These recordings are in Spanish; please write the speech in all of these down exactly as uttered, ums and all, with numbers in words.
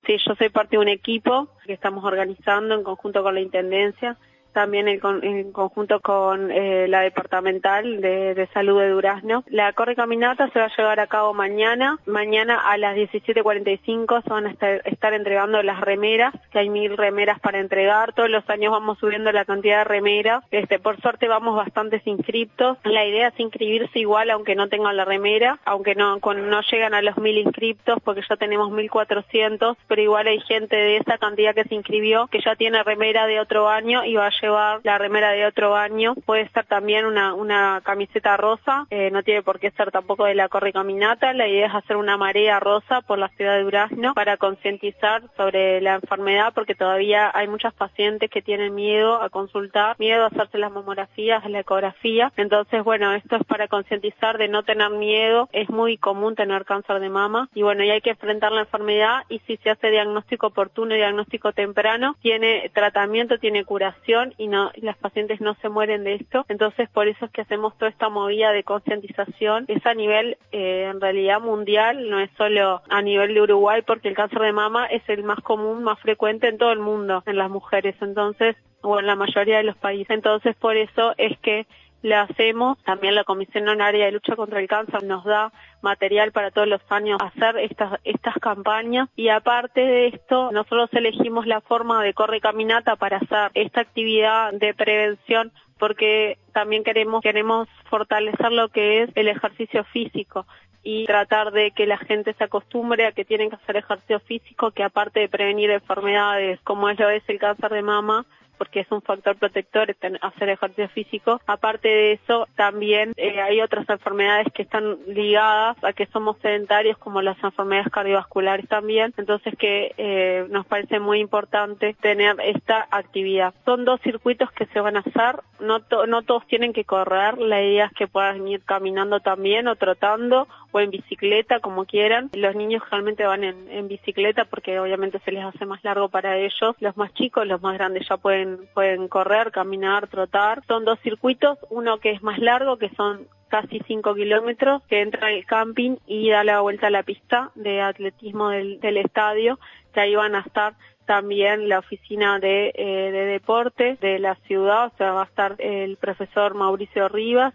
Sí, yo soy parte de un equipo que estamos organizando en conjunto con la Intendencia, también en, con, en conjunto con eh, la Departamental de, de Salud de Durazno. La correcaminata se va a llevar a cabo mañana. Mañana a las diecisiete cuarenta y cinco se van a estar, estar entregando las remeras, que hay mil remeras para entregar. Todos los años vamos subiendo la cantidad de remeras. Este, por suerte vamos bastantes inscriptos. La idea es inscribirse igual aunque no tengan la remera, aunque no, con, no llegan a los mil inscriptos, porque ya tenemos mil cuatrocientos, pero igual hay gente de esa cantidad que se inscribió que ya tiene remera de otro año y va a llevar la remera de otro año. Puede ser también una, una camiseta rosa, eh, no tiene por qué ser tampoco de la correcaminata. La idea es hacer una marea rosa por la ciudad de Durazno para concientizar sobre la enfermedad, porque todavía hay muchas pacientes que tienen miedo a consultar, miedo a hacerse las mamografías, la ecografía. Entonces, bueno, esto es para concientizar de no tener miedo. Es muy común tener cáncer de mama y bueno, y hay que enfrentar la enfermedad, y si se hace diagnóstico oportuno y diagnóstico temprano, tiene tratamiento, tiene curación y no, las pacientes no se mueren de esto. Entonces, por eso es que hacemos toda esta movida de concientización. Es a nivel, eh, en realidad, mundial, no es solo a nivel de Uruguay, porque el cáncer de mama es el más común, más frecuente en todo el mundo, en las mujeres, entonces, o en la mayoría de los países. Entonces, por eso es que la hacemos. También la Comisión Honoraria de Lucha contra el Cáncer nos da material para todos los años hacer estas estas campañas, y aparte de esto nosotros elegimos la forma de correcaminata para hacer esta actividad de prevención, porque también queremos queremos fortalecer lo que es el ejercicio físico y tratar de que la gente se acostumbre a que tienen que hacer ejercicio físico, que aparte de prevenir enfermedades como es lo es el cáncer de mama, porque es un factor protector hacer ejercicio físico. Aparte de eso, también eh, hay otras enfermedades que están ligadas a que somos sedentarios, como las enfermedades cardiovasculares también. Entonces, que eh, nos parece muy importante tener esta actividad. Son dos circuitos que se van a hacer. No, to no todos tienen que correr. La idea es que puedan ir caminando también, o trotando, o en bicicleta, como quieran. Los niños realmente van en, en bicicleta porque obviamente se les hace más largo para ellos. Los más chicos, los más grandes ya pueden pueden correr, caminar, trotar. Son dos circuitos, uno que es más largo, que son casi cinco kilómetros, que entra al camping y da la vuelta a la pista de atletismo del, del estadio, que ahí van a estar también la oficina de, eh, de deporte de la ciudad, o sea, va a estar el profesor Mauricio Rivas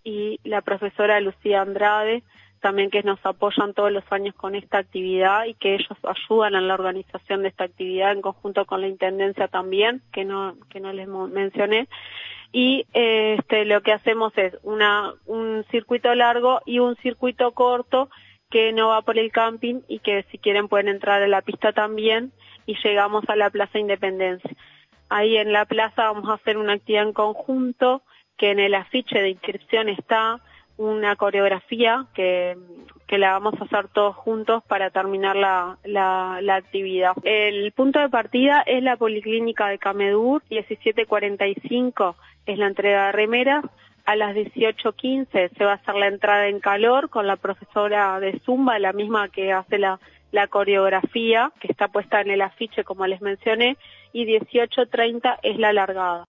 y la profesora Lucía Andrade, también, que nos apoyan todos los años con esta actividad, y que ellos ayudan en la organización de esta actividad en conjunto con la Intendencia también, que no que no les mencioné. Y eh, este lo que hacemos es una un circuito largo y un circuito corto que no va por el camping, y que si quieren pueden entrar a la pista también, y llegamos a la Plaza Independencia. Ahí en la plaza vamos a hacer una actividad en conjunto, que en el afiche de inscripción está una coreografía que, que la vamos a hacer todos juntos para terminar la, la, la actividad. El punto de partida es la Policlínica de Camedur. Diecisiete cuarenta y cinco es la entrega de remeras. A las dieciocho quince se va a hacer la entrada en calor con la profesora de Zumba, la misma que hace la, la coreografía, que está puesta en el afiche como les mencioné, y dieciocho treinta es la largada.